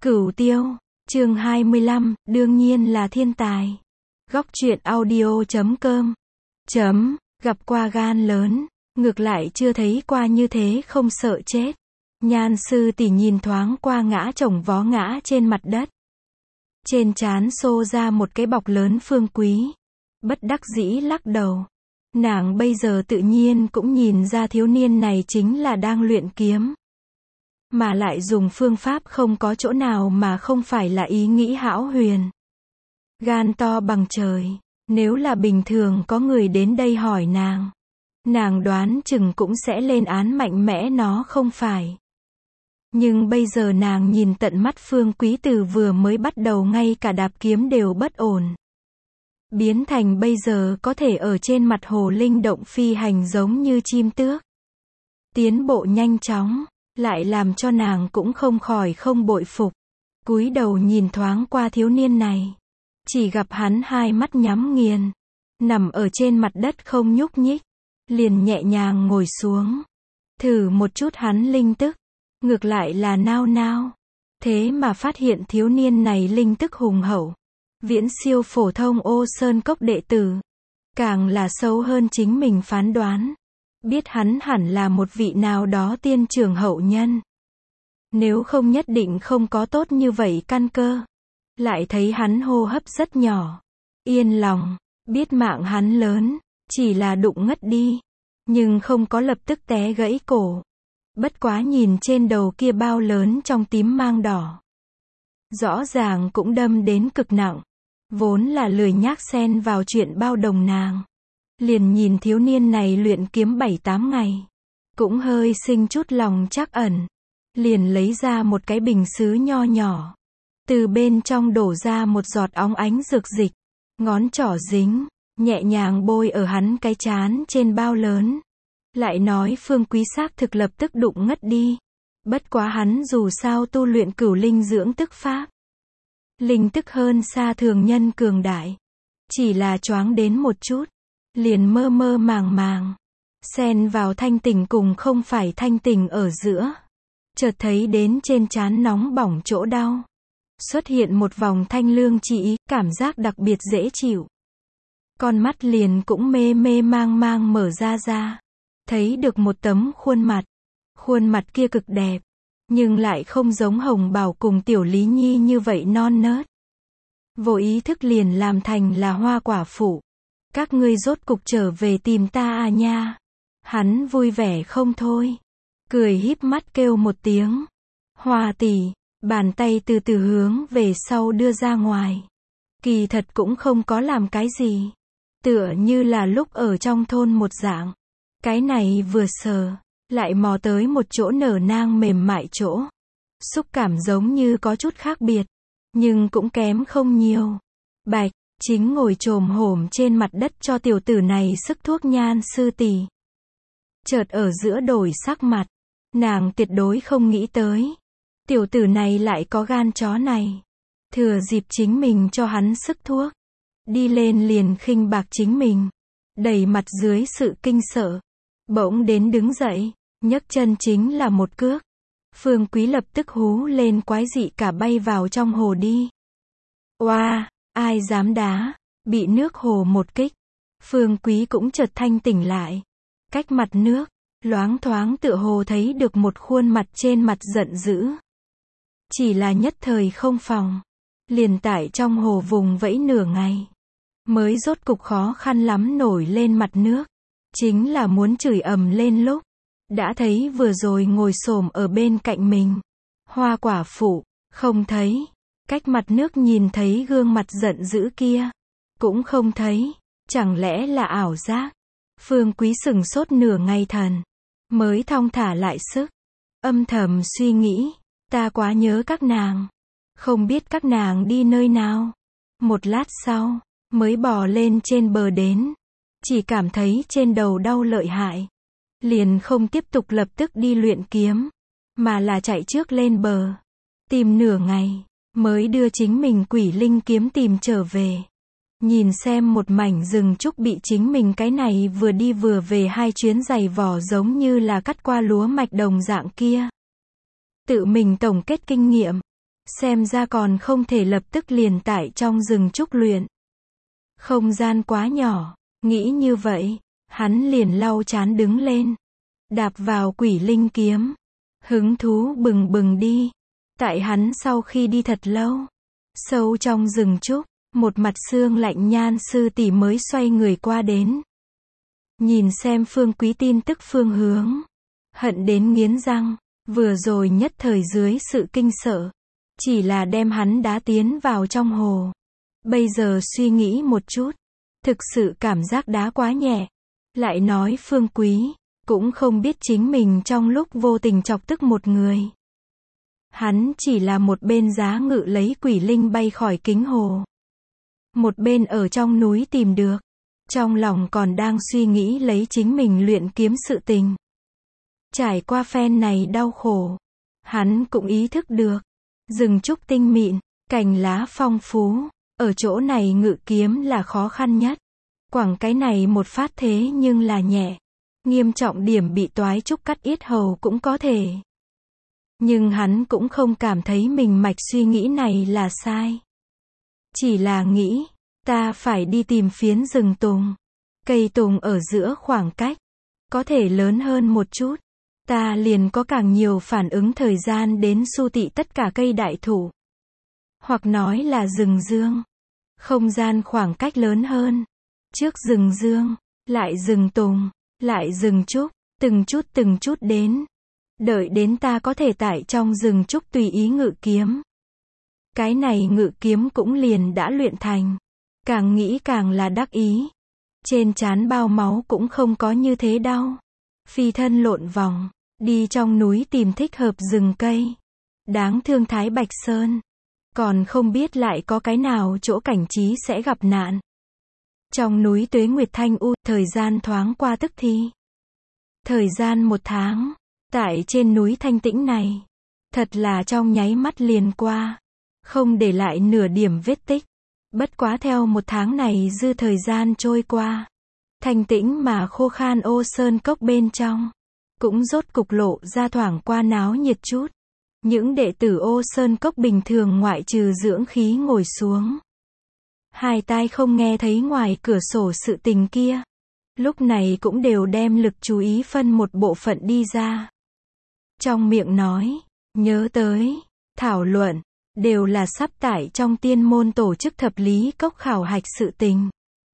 Cửu Tiêu, chương 25, đương nhiên là thiên tài. Góc truyện audio.com. Gặp qua gan lớn, ngược lại chưa thấy qua như thế không sợ chết. Nhan sư tỷ nhìn thoáng qua ngã chồng vó ngã trên mặt đất. Trên trán xô ra một cái bọc lớn Phương Quý. Bất đắc dĩ lắc đầu. Nàng bây giờ tự nhiên cũng nhìn ra thiếu niên này chính là đang luyện kiếm. Mà lại dùng phương pháp không có chỗ nào mà không phải là ý nghĩ hão huyền. Gan to bằng trời, nếu là bình thường có người đến đây hỏi nàng đoán chừng cũng sẽ lên án mạnh mẽ nó không phải. Nhưng bây giờ nàng nhìn tận mắt Phương Quý từ vừa mới bắt đầu ngay cả đạp kiếm đều bất ổn. Biến thành bây giờ có thể ở trên mặt hồ linh động phi hành giống như chim tước. Tiến bộ nhanh chóng, lại làm cho nàng cũng không khỏi không bội phục. Cúi đầu nhìn thoáng qua thiếu niên này. Chỉ gặp hắn hai mắt nhắm nghiền. Nằm ở trên mặt đất không nhúc nhích. Liền nhẹ nhàng ngồi xuống. Thử một chút hắn linh tức. Ngược lại là nao nao. Thế mà phát hiện thiếu niên này linh tức hùng hậu. Viễn siêu phổ thông Ô Sơn Cốc đệ tử. Càng là sâu hơn chính mình phán đoán. Biết hắn hẳn là một vị nào đó tiên trưởng hậu nhân. Nếu không nhất định không có tốt như vậy căn cơ. Lại thấy hắn hô hấp rất nhỏ. Yên lòng, biết mạng hắn lớn, chỉ là đụng ngất đi. Nhưng không có lập tức té gãy cổ. Bất quá nhìn trên đầu kia bao lớn trong tím mang đỏ. Rõ ràng cũng đâm đến cực nặng. Vốn là lười nhác xen vào chuyện bao đồng nàng. Liền nhìn thiếu niên này luyện kiếm 7-8 ngày. Cũng hơi sinh chút lòng trắc ẩn. Liền lấy ra một cái bình sứ nho nhỏ. Từ bên trong đổ ra một giọt óng ánh dược dịch. Ngón trỏ dính, nhẹ nhàng bôi ở hắn cái trán trên bao lớn. Lại nói Phương Quý xác thực lập tức đụng ngất đi. Bất quá hắn dù sao tu luyện cửu linh dưỡng tức pháp. Linh tức hơn xa thường nhân cường đại. Chỉ là choáng đến một chút. Liền mơ mơ màng màng. Xen vào thanh tỉnh cùng không phải thanh tỉnh ở giữa. Chợt thấy đến trên trán nóng bỏng chỗ đau. Xuất hiện một vòng thanh lương chỉ, cảm giác đặc biệt dễ chịu. Con mắt liền cũng mê mê mang mang mở ra. Thấy được một tấm khuôn mặt. Khuôn mặt kia cực đẹp. Nhưng lại không giống Hồng Bảo cùng Tiểu Lý Nhi như vậy non nớt. Vô ý thức liền làm thành là Hoa quả phụ. Các ngươi rốt cục trở về tìm ta à nha. Hắn vui vẻ không thôi. Cười híp mắt kêu một tiếng. Hoa tỷ, bàn tay từ từ hướng về sau đưa ra ngoài. Kỳ thật cũng không có làm cái gì. Tựa như là lúc ở trong thôn một dạng. Cái này vừa sờ, lại mò tới một chỗ nở nang mềm mại chỗ. Xúc cảm giống như có chút khác biệt. Nhưng cũng kém không nhiều. Bạch, chính ngồi chồm hổm trên mặt đất cho tiểu tử này sức thuốc Nhan sư tỷ. Chợt ở giữa đổi sắc mặt. Nàng tuyệt đối không nghĩ tới. Tiểu tử này lại có gan chó này. Thừa dịp chính mình cho hắn sức thuốc. Đi lên liền khinh bạc chính mình. Đầy mặt dưới sự kinh sợ. Bỗng đến đứng dậy. Nhấc chân chính là một cước. Phương Quý lập tức hú lên quái dị cả bay vào trong hồ đi. Oa, ai dám đá. Bị nước hồ một kích. Phương Quý cũng chợt thanh tỉnh lại. Cách mặt nước. Loáng thoáng tựa hồ thấy được một khuôn mặt trên mặt giận dữ. Chỉ là nhất thời không phòng. Liền tại trong hồ vùng vẫy nửa ngày. Mới rốt cục khó khăn lắm nổi lên mặt nước. Chính là muốn chửi ầm lên lúc. Đã thấy vừa rồi ngồi xổm ở bên cạnh mình. Hoa quả phụ, không thấy. Cách mặt nước nhìn thấy gương mặt giận dữ kia. Cũng không thấy. Chẳng lẽ là ảo giác. Phương Quý sửng sốt nửa ngày thần. Mới thong thả lại sức. Âm thầm suy nghĩ. Ta quá nhớ các nàng. Không biết các nàng đi nơi nào. Một lát sau, mới bò lên trên bờ đến. Chỉ cảm thấy trên đầu đau lợi hại. Liền không tiếp tục lập tức đi luyện kiếm. Mà là chạy trước lên bờ. Tìm nửa ngày. Mới đưa chính mình quỷ linh kiếm tìm trở về. Nhìn xem một mảnh rừng trúc bị chính mình cái này vừa đi vừa về hai chuyến giày vò giống như là cắt qua lúa mạch đồng dạng kia. Tự mình tổng kết kinh nghiệm. Xem ra còn không thể lập tức liền tại trong rừng trúc luyện. Không gian quá nhỏ, nghĩ như vậy, hắn liền lau chán đứng lên. Đạp vào quỷ linh kiếm. Hứng thú bừng bừng đi. Tại hắn sau khi đi thật lâu, sâu trong rừng trúc, một mặt xương lạnh nhan sư tỷ mới xoay người qua đến. Nhìn xem Phương Quý tin tức phương hướng. Hận đến nghiến răng, vừa rồi nhất thời dưới sự kinh sợ. Chỉ là đem hắn đá tiến vào trong hồ. Bây giờ suy nghĩ một chút. Thực sự cảm giác đá quá nhẹ. Lại nói Phương Quý, cũng không biết chính mình trong lúc vô tình chọc tức một người. Hắn chỉ là một bên giá ngự lấy quỷ linh bay khỏi kính hồ. Một bên ở trong núi tìm được. Trong lòng còn đang suy nghĩ lấy chính mình luyện kiếm sự tình. Trải qua phen này đau khổ. Hắn cũng ý thức được. Rừng trúc tinh mịn, cành lá phong phú. Ở chỗ này ngự kiếm là khó khăn nhất. Quẳng cái này một phát thế nhưng là nhẹ. Nghiêm trọng điểm bị toái trúc cắt yết hầu cũng có thể. Nhưng hắn cũng không cảm thấy mình mạch suy nghĩ này là sai. Chỉ là nghĩ, ta phải đi tìm phiến rừng tùng. Cây tùng ở giữa khoảng cách, có thể lớn hơn một chút. Ta liền có càng nhiều phản ứng thời gian đến su tị tất cả cây đại thụ. Hoặc nói là rừng dương. Không gian khoảng cách lớn hơn. Trước rừng dương, lại rừng tùng, lại rừng trúc, từng chút đến. Đợi đến ta có thể tại trong rừng trúc tùy ý ngự kiếm. Cái này ngự kiếm cũng liền đã luyện thành. Càng nghĩ càng là đắc ý. Trên trán bao máu cũng không có như thế đau. Phi thân lộn vòng, đi trong núi tìm thích hợp rừng cây. Đáng thương Thái Bạch Sơn. Còn không biết lại có cái nào chỗ cảnh trí sẽ gặp nạn. Trong núi Tuế Nguyệt Thanh U, thời gian thoáng qua tức thì. Thời gian 1 tháng, tại trên núi thanh tĩnh này. Thật là trong nháy mắt liền qua. Không để lại nửa điểm vết tích. Bất quá theo 1 tháng này dư thời gian trôi qua. Thanh tĩnh mà khô khan Ô Sơn Cốc bên trong. Cũng rốt cục lộ ra thoảng qua náo nhiệt chút. Những đệ tử Ô Sơn Cốc bình thường ngoại trừ dưỡng khí ngồi xuống. Hai tai không nghe thấy ngoài cửa sổ sự tình kia. Lúc này cũng đều đem lực chú ý phân một bộ phận đi ra. Trong miệng nói, nhớ tới, thảo luận, đều là sắp tại trong tiên môn tổ chức thập lý cốc khảo hạch sự tình.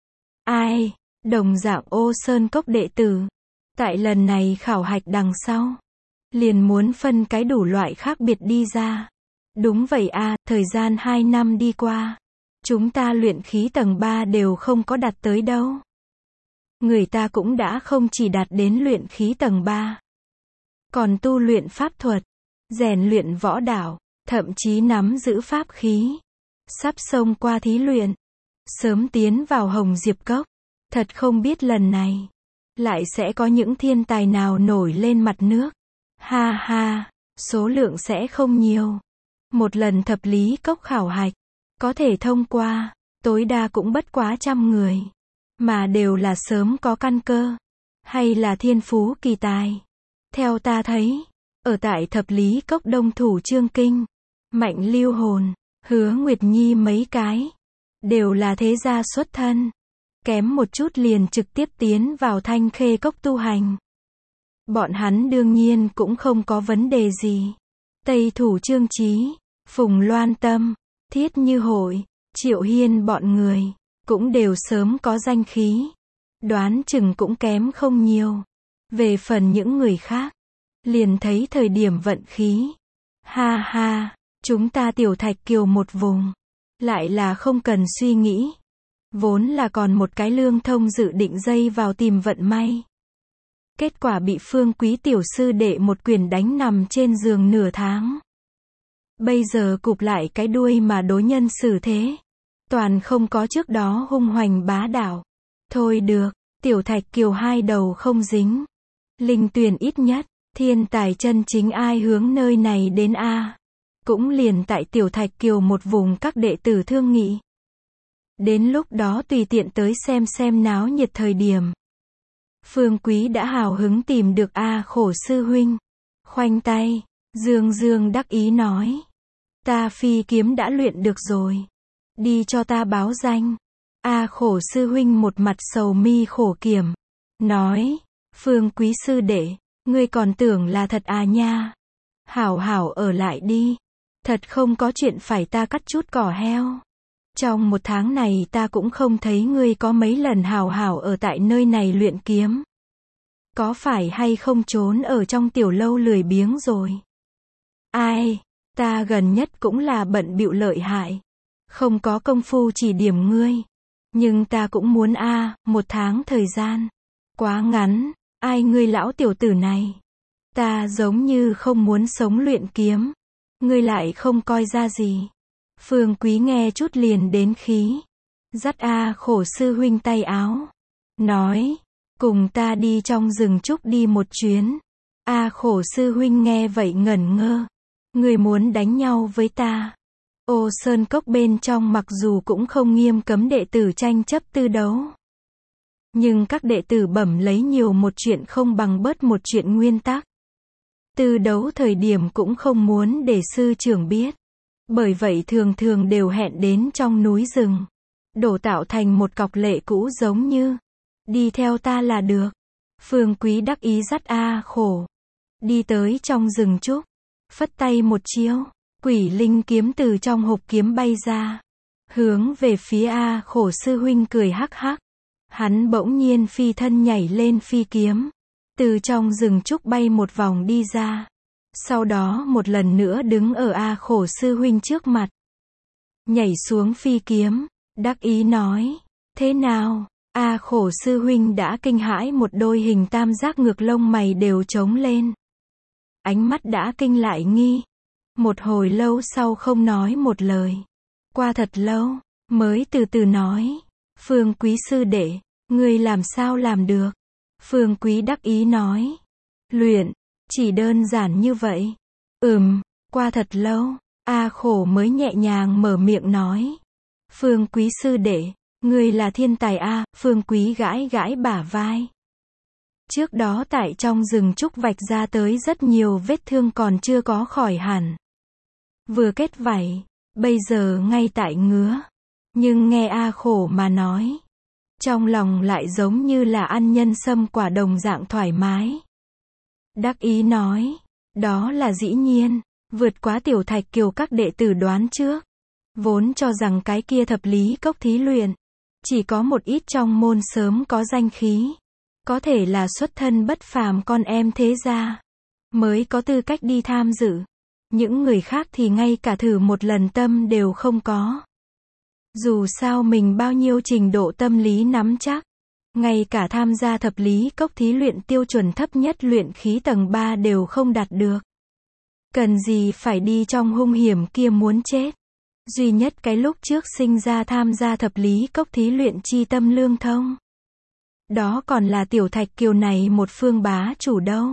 Ai, đồng dạng Ô Sơn Cốc đệ tử, tại lần này khảo hạch đằng sau, liền muốn phân cái đủ loại khác biệt đi ra. Đúng vậy à, thời gian 2 năm đi qua. Chúng ta luyện khí tầng 3 đều không có đạt tới đâu. Người ta cũng đã không chỉ đạt đến luyện khí tầng 3. Còn tu luyện pháp thuật, rèn luyện võ đạo, thậm chí nắm giữ pháp khí. Sắp xông qua thí luyện. Sớm tiến vào Hồng Diệp Cốc. Thật không biết lần này, lại sẽ có những thiên tài nào nổi lên mặt nước. Ha ha, số lượng sẽ không nhiều. Một lần thập lý cốc khảo hạch, có thể thông qua, tối đa cũng bất quá 100 người. Mà đều là sớm có căn cơ. Hay là thiên phú kỳ tài. Theo ta thấy, ở tại thập lý cốc đông thủ Trương Kinh, Mạnh Lưu Hồn, Hứa Nguyệt Nhi mấy cái. Đều là thế gia xuất thân. Kém một chút liền trực tiếp tiến vào Thanh Khê Cốc tu hành. Bọn hắn đương nhiên cũng không có vấn đề gì. Tây thủ Trương Chí, Phùng Loan Tâm, Thiết Như Hội, Triệu Hiên bọn người, cũng đều sớm có danh khí. Đoán chừng cũng kém không nhiều. Về phần những người khác, liền thấy thời điểm vận khí. Ha ha, chúng ta Tiểu Thạch Kiều một vùng. Lại là không cần suy nghĩ. Vốn là còn một cái lương thông dự định dây vào tìm vận may. Kết quả bị Phương Quý tiểu sư đệ một quyền đánh nằm trên giường nửa tháng. Bây giờ cụp lại cái đuôi mà đối nhân xử thế. Toàn không có trước đó hung hoành bá đạo. Thôi được, Tiểu Thạch Kiều hai đầu không dính. Linh Tuyền ít nhất, thiên tài chân chính ai hướng nơi này đến a. Cũng liền tại Tiểu Thạch Kiều một vùng các đệ tử thương nghị. Đến lúc đó tùy tiện tới xem náo nhiệt thời điểm. Phương Quý đã hào hứng tìm được khổ sư huynh. Khoanh tay, Dương Dương đắc ý nói. Ta phi kiếm đã luyện được rồi. Đi cho ta báo danh. A Khổ sư huynh một mặt sầu mi khổ kiểm. Nói, Phương Quý sư đệ, ngươi còn tưởng là thật à nha. Hảo hảo ở lại đi. Thật không có chuyện phải ta cắt chút cỏ heo. Trong 1 tháng này ta cũng không thấy ngươi có mấy lần hảo hảo ở tại nơi này luyện kiếm. Có phải hay không trốn ở trong tiểu lâu lười biếng rồi? Ai, ta gần nhất cũng là bận bịu lợi hại. Không có công phu chỉ điểm ngươi. Nhưng ta cũng muốn 1 tháng thời gian. Quá ngắn, ai ngươi lão tiểu tử này. Ta giống như không muốn sống luyện kiếm. Ngươi lại không coi ra gì. Phương Quý nghe chút liền đến khí. Dắt A Khổ sư huynh tay áo. Nói, cùng ta đi trong rừng trúc đi một chuyến. A Khổ sư huynh nghe vậy ngẩn ngơ. Ngươi muốn đánh nhau với ta. Ô Sơn Cốc bên trong mặc dù cũng không nghiêm cấm đệ tử tranh chấp tư đấu. Nhưng các đệ tử bẩm lấy nhiều một chuyện không bằng bớt một chuyện nguyên tắc. Tư đấu thời điểm cũng không muốn để sư trưởng biết. Bởi vậy thường thường đều hẹn đến trong núi rừng. Đổ tạo thành một cọc lệ cũ giống như. Đi theo ta là được. Phương Quý đắc ý dắt A Khổ. Đi tới trong rừng trúc. Phất tay một chiêu. Quỷ linh kiếm từ trong hộp kiếm bay ra. Hướng về phía A Khổ sư huynh cười hắc hắc. Hắn bỗng nhiên phi thân nhảy lên phi kiếm. Từ trong rừng trúc bay một vòng đi ra. Sau đó một lần nữa đứng ở A Khổ sư huynh trước mặt. Nhảy xuống phi kiếm. Đắc ý nói. Thế nào? A Khổ sư huynh đã kinh hãi một đôi hình tam giác ngược lông mày đều trống lên. Ánh mắt đã kinh lại nghi. Một hồi lâu sau không nói một lời. Qua thật lâu, mới từ từ nói. Phương Quý sư đệ, ngươi làm sao làm được? Phương Quý đắc ý nói. Luyện, chỉ đơn giản như vậy. Qua thật lâu, A Khổ mới nhẹ nhàng mở miệng nói. Phương Quý sư đệ, ngươi là thiên tài a. Phương Quý gãi gãi bả vai. Trước đó tại trong rừng trúc vạch ra tới rất nhiều vết thương còn chưa có khỏi hẳn. Vừa kết vảy, bây giờ ngay tại ngứa. Nhưng nghe A Khổ mà nói. Trong lòng lại giống như là ăn nhân sâm quả đồng dạng thoải mái. Đắc ý nói. Đó là dĩ nhiên. Vượt quá Tiểu Thạch Kiều các đệ tử đoán trước. Vốn cho rằng cái kia thập lý cốc thí luyện. Chỉ có một ít trong môn sớm có danh khí. Có thể là xuất thân bất phàm con em thế gia. Mới có tư cách đi tham dự. Những người khác thì ngay cả thử một lần tâm đều không có. Dù sao mình bao nhiêu trình độ tâm lý nắm chắc. Ngay cả tham gia thập lý cốc thí luyện tiêu chuẩn thấp nhất luyện khí tầng 3 đều không đạt được. Cần gì phải đi trong hung hiểm kia muốn chết. Duy nhất cái lúc trước sinh ra tham gia thập lý cốc thí luyện chi tâm lương thông. Đó còn là Tiểu Thạch Kiều này một phương bá chủ đâu.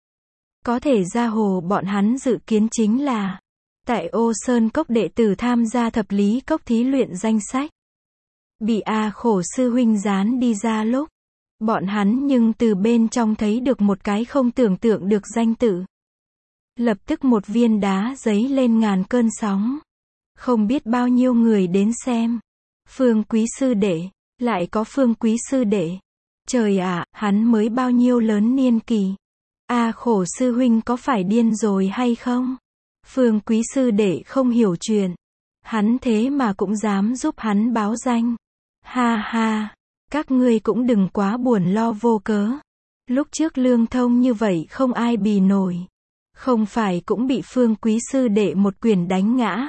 Có thể ra hồ bọn hắn dự kiến chính là. Tại Ô Sơn Cốc đệ tử tham gia thập lý cốc thí luyện danh sách. Bị A Khổ sư huynh dán đi ra lúc. Bọn hắn nhưng từ bên trong thấy được một cái không tưởng tượng được danh tự. Lập tức một viên đá giấy lên ngàn cơn sóng. Không biết bao nhiêu người đến xem. Phương Quý sư đệ, lại có Phương Quý sư đệ. Trời ạ, hắn mới bao nhiêu lớn niên kỳ. A Khổ sư huynh có phải điên rồi hay không? Phương Quý sư đệ không hiểu chuyện. Hắn thế mà cũng dám giúp hắn báo danh. Ha ha, các ngươi cũng đừng quá buồn lo vô cớ. Lúc trước lương thông như vậy không ai bì nổi. Không phải cũng bị Phương Quý sư đệ một quyền đánh ngã.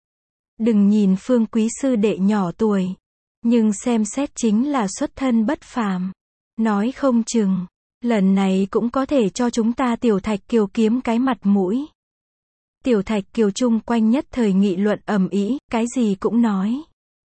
Đừng nhìn Phương Quý sư đệ nhỏ tuổi. Nhưng xem xét chính là xuất thân bất phàm. Nói không chừng. Lần này cũng có thể cho chúng ta Tiểu Thạch Kiều kiếm cái mặt mũi. Tiểu Thạch Kiều chung quanh nhất thời nghị luận ầm ĩ, cái gì cũng nói.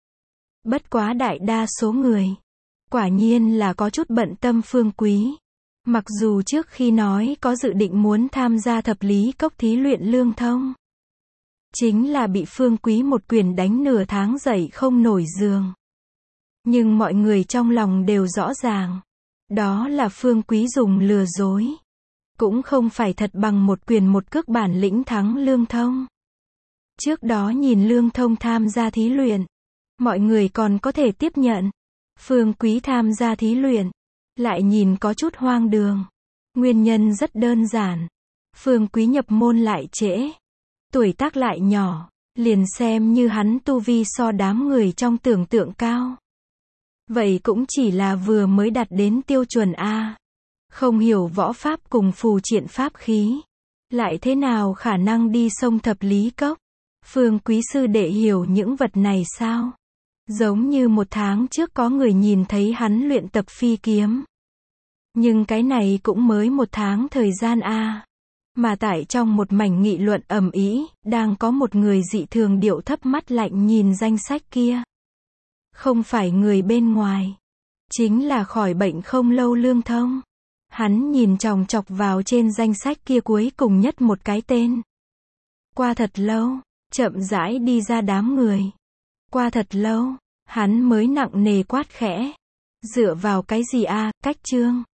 Bất quá đại đa số người. Quả nhiên là có chút bận tâm Phương Quý. Mặc dù trước khi nói có dự định muốn tham gia thập lý cốc thí luyện lương thông. Chính là bị Phương Quý một quyền đánh nửa tháng dậy không nổi giường. Nhưng mọi người trong lòng đều rõ ràng. Đó là Phương Quý dùng lừa dối. Cũng không phải thật bằng một quyền một cước bản lĩnh thắng lương thông. Trước đó nhìn Lương Thông tham gia thí luyện, mọi người còn có thể tiếp nhận. Phương Quý tham gia thí luyện, lại nhìn có chút hoang đường. Nguyên nhân rất đơn giản. Phương Quý nhập môn lại trễ, tuổi tác lại nhỏ, liền xem như hắn tu vi so đám người trong tưởng tượng cao. Vậy cũng chỉ là vừa mới đạt đến tiêu chuẩn A. Không hiểu võ pháp cùng phù triện pháp khí, lại thế nào khả năng đi sông Thập Lý Cốc? Phương Quý sư đệ hiểu những vật này sao? Giống như 1 tháng trước có người nhìn thấy hắn luyện tập phi kiếm. Nhưng cái này cũng mới 1 tháng thời gian A. Mà tại trong một mảnh nghị luận ầm ĩ, đang có một người dị thường điệu thấp mắt lạnh nhìn danh sách kia. Không phải người bên ngoài, chính là khỏi bệnh không lâu Lương Thông. Hắn nhìn chòng chọc vào trên danh sách kia cuối cùng nhất một cái tên. Qua thật lâu, chậm rãi đi ra đám người. Qua thật lâu, hắn mới nặng nề quát khẽ. Dựa vào cái gì a, cách chương.